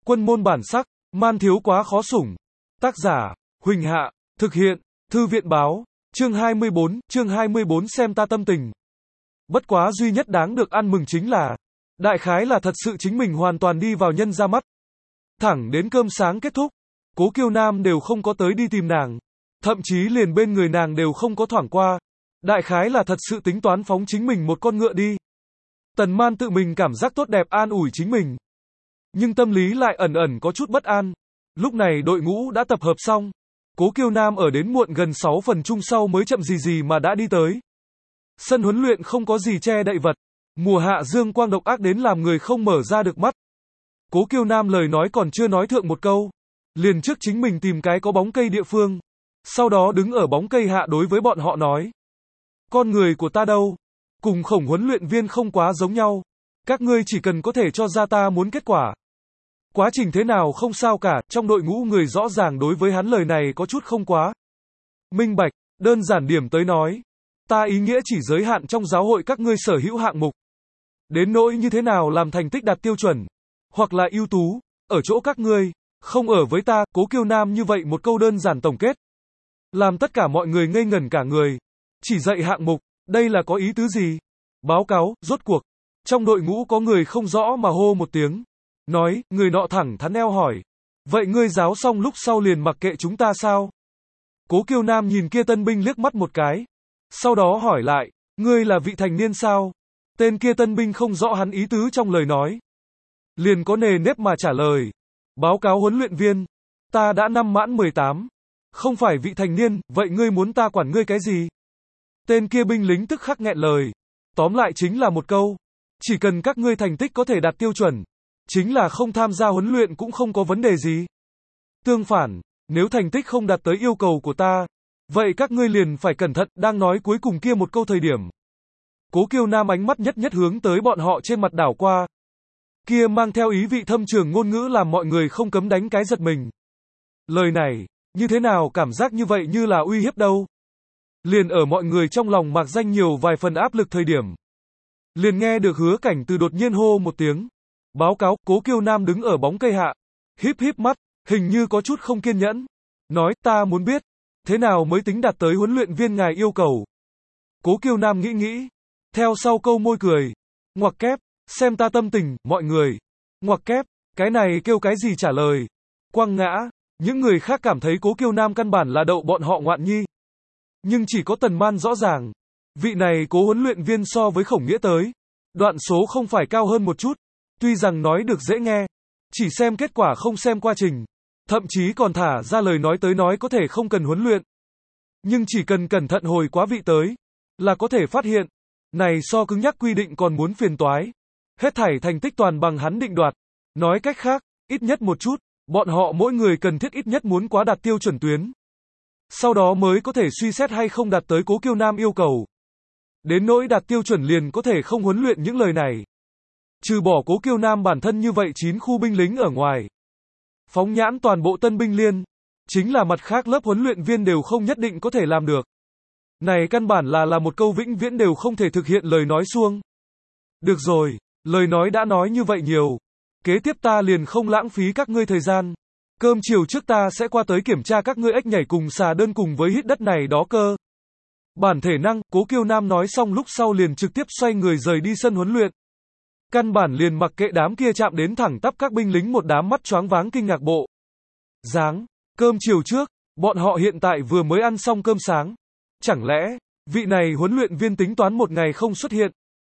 Quân môn bản sắc, man thiếu quá khó sủng. Tác giả, Huỳnh Hạ, thực hiện, Thư viện báo, chương 24 xem ta tâm tình. Bất quá duy nhất đáng được ăn mừng chính là, đại khái là thật sự chính mình hoàn toàn đi vào nhân ra mắt. Thẳng đến cơm sáng kết thúc, Cố Kiêu Nam đều không có tới đi tìm nàng, thậm chí liền bên người nàng đều không có thoảng qua. Đại khái là thật sự tính toán phóng chính mình một con ngựa đi. Tần Man tự mình cảm giác tốt đẹp an ủi chính mình. Nhưng tâm lý lại ẩn ẩn có chút bất an. Lúc này đội ngũ đã tập hợp xong. Cố Kiêu Nam ở đến muộn gần 6 phần chung sau mới chậm gì mà đã đi tới. Sân huấn luyện không có gì che đậy vật. Mùa hạ dương quang độc ác đến làm người không mở ra được mắt. Cố Kiêu Nam lời nói còn chưa nói thượng một câu. Liền trước chính mình tìm cái có bóng cây địa phương. Sau đó đứng ở bóng cây hạ đối với bọn họ nói. Con người của ta đâu? Cùng Khổng huấn luyện viên không quá giống nhau. Các ngươi chỉ cần có thể cho ra ta muốn kết quả. Quá trình thế nào không sao cả, trong đội ngũ người rõ ràng đối với hắn lời này có chút không quá minh bạch, đơn giản điểm tới nói. Ta ý nghĩa chỉ giới hạn trong giáo hội các ngươi sở hữu hạng mục. Đến nỗi như thế nào làm thành tích đạt tiêu chuẩn, hoặc là ưu tú, ở chỗ các ngươi, không ở với ta. Cố Kiêu Nam như vậy một câu đơn giản tổng kết. Làm tất cả mọi người ngây ngẩn cả người. Chỉ dạy hạng mục, đây là có ý tứ gì? Báo cáo, rốt cuộc. Trong đội ngũ có người không rõ mà hô một tiếng. Nói, người nọ thẳng thắn eo hỏi. Vậy ngươi giáo xong lúc sau liền mặc kệ chúng ta sao? Cố Kiêu Nam nhìn kia tân binh liếc mắt một cái. Sau đó hỏi lại, ngươi là vị thành niên sao? Tên kia tân binh không rõ hắn ý tứ trong lời nói. Liền có nề nếp mà trả lời. Báo cáo huấn luyện viên. Ta đã năm mãn 18. Không phải vị thành niên, vậy ngươi muốn ta quản ngươi cái gì? Tên kia binh lính tức khắc nghẹn lời. Tóm lại chính là một câu. Chỉ cần các ngươi thành tích có thể đạt tiêu chuẩn. Chính là không tham gia huấn luyện cũng không có vấn đề gì. Tương phản, nếu thành tích không đạt tới yêu cầu của ta, vậy các ngươi liền phải cẩn thận. Đang nói cuối cùng kia một câu thời điểm. Cố Kiêu Nam ánh mắt nhất hướng tới bọn họ trên mặt đảo qua. Kia mang theo ý vị thâm trường ngôn ngữ làm mọi người không cấm đánh cái giật mình. Lời này, như thế nào cảm giác như vậy như là uy hiếp đâu. Liền ở mọi người trong lòng mạc danh nhiều vài phần áp lực thời điểm. Liền nghe được Hứa Cảnh Từ đột nhiên hô một tiếng. Báo cáo. Cố Kiêu Nam đứng ở bóng cây hạ. Híp mắt, hình như có chút không kiên nhẫn. Nói, ta muốn biết, thế nào mới tính đạt tới huấn luyện viên ngài yêu cầu. Cố Kiêu Nam nghĩ. Theo sau câu môi cười. Ngoặc kép, xem ta tâm tình, mọi người. Ngoặc kép, cái này kêu cái gì trả lời. Quăng ngã, những người khác cảm thấy Cố Kiêu Nam căn bản là đậu bọn họ ngoạn nhi. Nhưng chỉ có Tần Man rõ ràng. Vị này Cố huấn luyện viên so với Khổng Nghĩa tới. Đoạn số không phải cao hơn một chút. Tuy rằng nói được dễ nghe. Chỉ xem kết quả không xem quá trình. Thậm chí còn thả ra lời nói tới nói có thể không cần huấn luyện. Nhưng chỉ cần cẩn thận hồi quá vị tới. Là có thể phát hiện. Này so cứng nhắc quy định còn muốn phiền toái. Hết thảy thành tích toàn bằng hắn định đoạt. Nói cách khác, ít nhất một chút. Bọn họ mỗi người cần thiết ít nhất muốn quá đạt tiêu chuẩn tuyến. Sau đó mới có thể suy xét hay không đạt tới Cố Kiêu Nam yêu cầu. Đến nỗi đạt tiêu chuẩn liền có thể không huấn luyện những lời này. Trừ bỏ Cố Kiêu Nam bản thân như vậy 9 khu binh lính ở ngoài. Phóng nhãn toàn bộ tân binh liên. Chính là mặt khác lớp huấn luyện viên đều không nhất định có thể làm được. Này căn bản là một câu vĩnh viễn đều không thể thực hiện lời nói suông. Được rồi, lời nói đã nói như vậy nhiều. Kế tiếp ta liền không lãng phí các ngươi thời gian. Cơm chiều trước ta sẽ qua tới kiểm tra các ngươi ếch nhảy cùng xà đơn cùng với hít đất này đó cơ. Bản thể năng. Cố Kiêu Nam nói xong lúc sau liền trực tiếp xoay người rời đi sân huấn luyện. Căn bản liền mặc kệ đám kia chạm đến thẳng tắp các binh lính một đám mắt choáng váng kinh ngạc bộ dáng. Cơm chiều trước, bọn họ hiện tại vừa mới ăn xong cơm sáng. Chẳng lẽ, vị này huấn luyện viên tính toán một ngày không xuất hiện?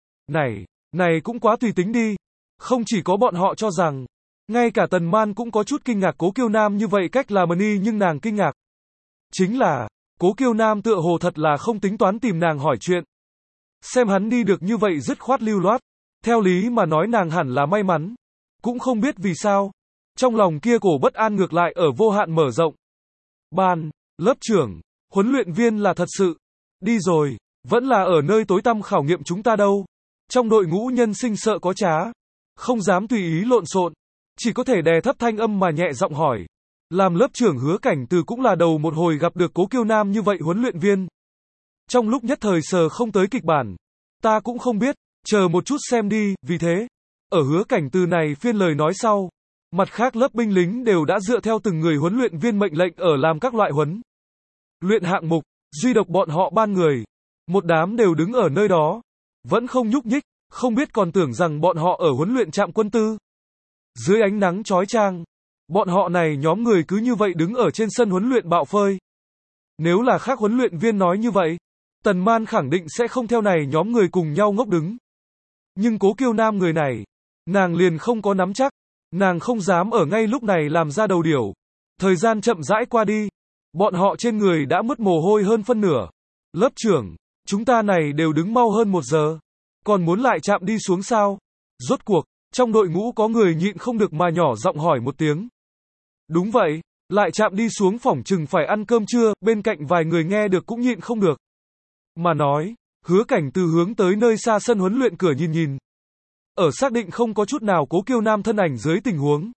Này cũng quá tùy tính đi. Không chỉ có bọn họ cho rằng, ngay cả Tần Man cũng có chút kinh ngạc Cố Kiêu Nam như vậy cách làm y, nhưng nàng kinh ngạc. Chính là, Cố Kiêu Nam tựa hồ thật là không tính toán tìm nàng hỏi chuyện. Xem hắn đi được như vậy dứt khoát lưu loát. Theo lý mà nói nàng hẳn là may mắn. Cũng không biết vì sao. Trong lòng kia cổ bất an ngược lại ở vô hạn mở rộng. Ban, lớp trưởng, huấn luyện viên là thật sự. Đi rồi, vẫn là ở nơi tối tăm khảo nghiệm chúng ta đâu. Trong đội ngũ nhân sinh sợ có trá. Không dám tùy ý lộn xộn. Chỉ có thể đè thấp thanh âm mà nhẹ giọng hỏi. Làm lớp trưởng Hứa Cảnh Từ cũng là đầu một hồi gặp được Cố Kiêu Nam như vậy huấn luyện viên. Trong lúc nhất thời sờ không tới kịch bản. Ta cũng không biết. Chờ một chút xem đi. Vì thế, ở Hứa Cảnh Từ này phiên lời nói sau, Mặt khác lớp binh lính đều đã dựa theo từng người huấn luyện viên mệnh lệnh ở làm các loại huấn luyện hạng mục, duy độc bọn họ ban người. Một đám đều đứng ở nơi đó, vẫn không nhúc nhích, không biết còn tưởng rằng bọn họ ở huấn luyện trạm quân tư. Dưới ánh nắng chói chang, bọn họ này nhóm người cứ như vậy đứng ở trên sân huấn luyện bạo phơi. Nếu là khác huấn luyện viên nói như vậy, Tần Man khẳng định sẽ không theo này nhóm người cùng nhau ngốc đứng. Nhưng Cố Kiêu Nam người này, nàng liền không có nắm chắc, nàng không dám ở ngay lúc này làm ra đầu điểu. Thời gian chậm rãi qua đi, bọn họ trên người đã mất mồ hôi hơn phân nửa. Lớp trưởng, chúng ta này đều đứng mau hơn 1 giờ, còn muốn lại chạm đi xuống sao? Rốt cuộc, trong đội ngũ có người nhịn không được mà nhỏ giọng hỏi một tiếng. Đúng vậy, lại chạm đi xuống phỏng chừng phải ăn cơm trưa, bên cạnh vài người nghe được cũng nhịn không được. Mà nói, Hứa Cảnh từ hướng tới nơi xa sân huấn luyện cửa nhìn nhìn. Ở xác định không có chút nào Cố Kiêu Nam thân ảnh dưới tình huống.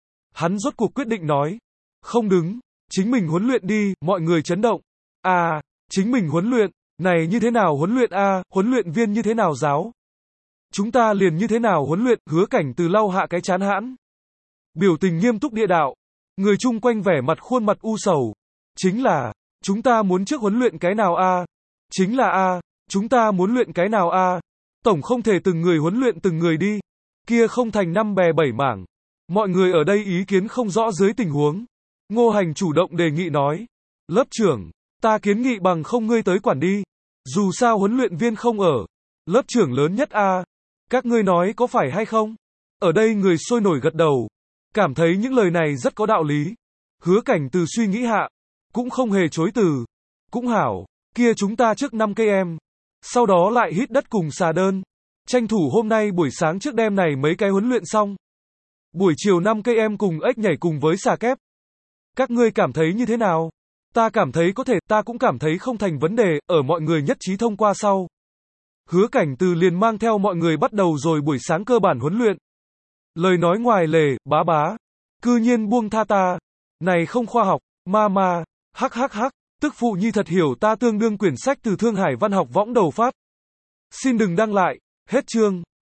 Hắn rốt cuộc quyết định nói. Không đứng, chính mình huấn luyện đi, mọi người chấn động. À, chính mình huấn luyện, này như thế nào huấn luyện a, huấn luyện viên như thế nào giáo? Chúng ta liền như thế nào huấn luyện, Hứa Cảnh từ lau hạ cái chán hãn. Biểu tình nghiêm túc địa đạo. Người chung quanh vẻ mặt khuôn mặt u sầu. Chính là, chúng ta muốn trước huấn luyện cái nào a? Chính là a, chúng ta muốn luyện cái nào a? Tổng không thể từng người huấn luyện từng người đi. Kia không thành 5 bè 7 mảng. Mọi người ở đây ý kiến không rõ dưới tình huống. Ngô Hành chủ động đề nghị nói. Lớp trưởng, ta kiến nghị bằng không ngươi tới quản đi. Dù sao huấn luyện viên không ở. Lớp trưởng lớn nhất a. Các ngươi nói có phải hay không? Ở đây người sôi nổi gật đầu. Cảm thấy những lời này rất có đạo lý. Hứa Cảnh từ suy nghĩ hạ. Cũng không hề chối từ. Cũng hảo, kia chúng ta trước 5 cây em. Sau đó lại hít đất cùng xà đơn. Tranh thủ hôm nay buổi sáng trước đêm này mấy cái huấn luyện xong. Buổi chiều 5 cây em cùng ếch nhảy cùng với xà kép. Các ngươi cảm thấy như thế nào? Ta cảm thấy có thể, ta cũng cảm thấy không thành vấn đề, ở mọi người nhất trí thông qua sau. Hứa Cảnh từ liền mang theo mọi người bắt đầu rồi buổi sáng cơ bản huấn luyện. Lời nói ngoài lề, bá bá. Cư nhiên buông tha ta. Này không khoa học, ma, hắc hắc hắc. Tức phụ nhi thật hiểu ta tương đương quyển sách từ Thương Hải Văn học võng đầu phát. Xin đừng đăng lại, hết chương.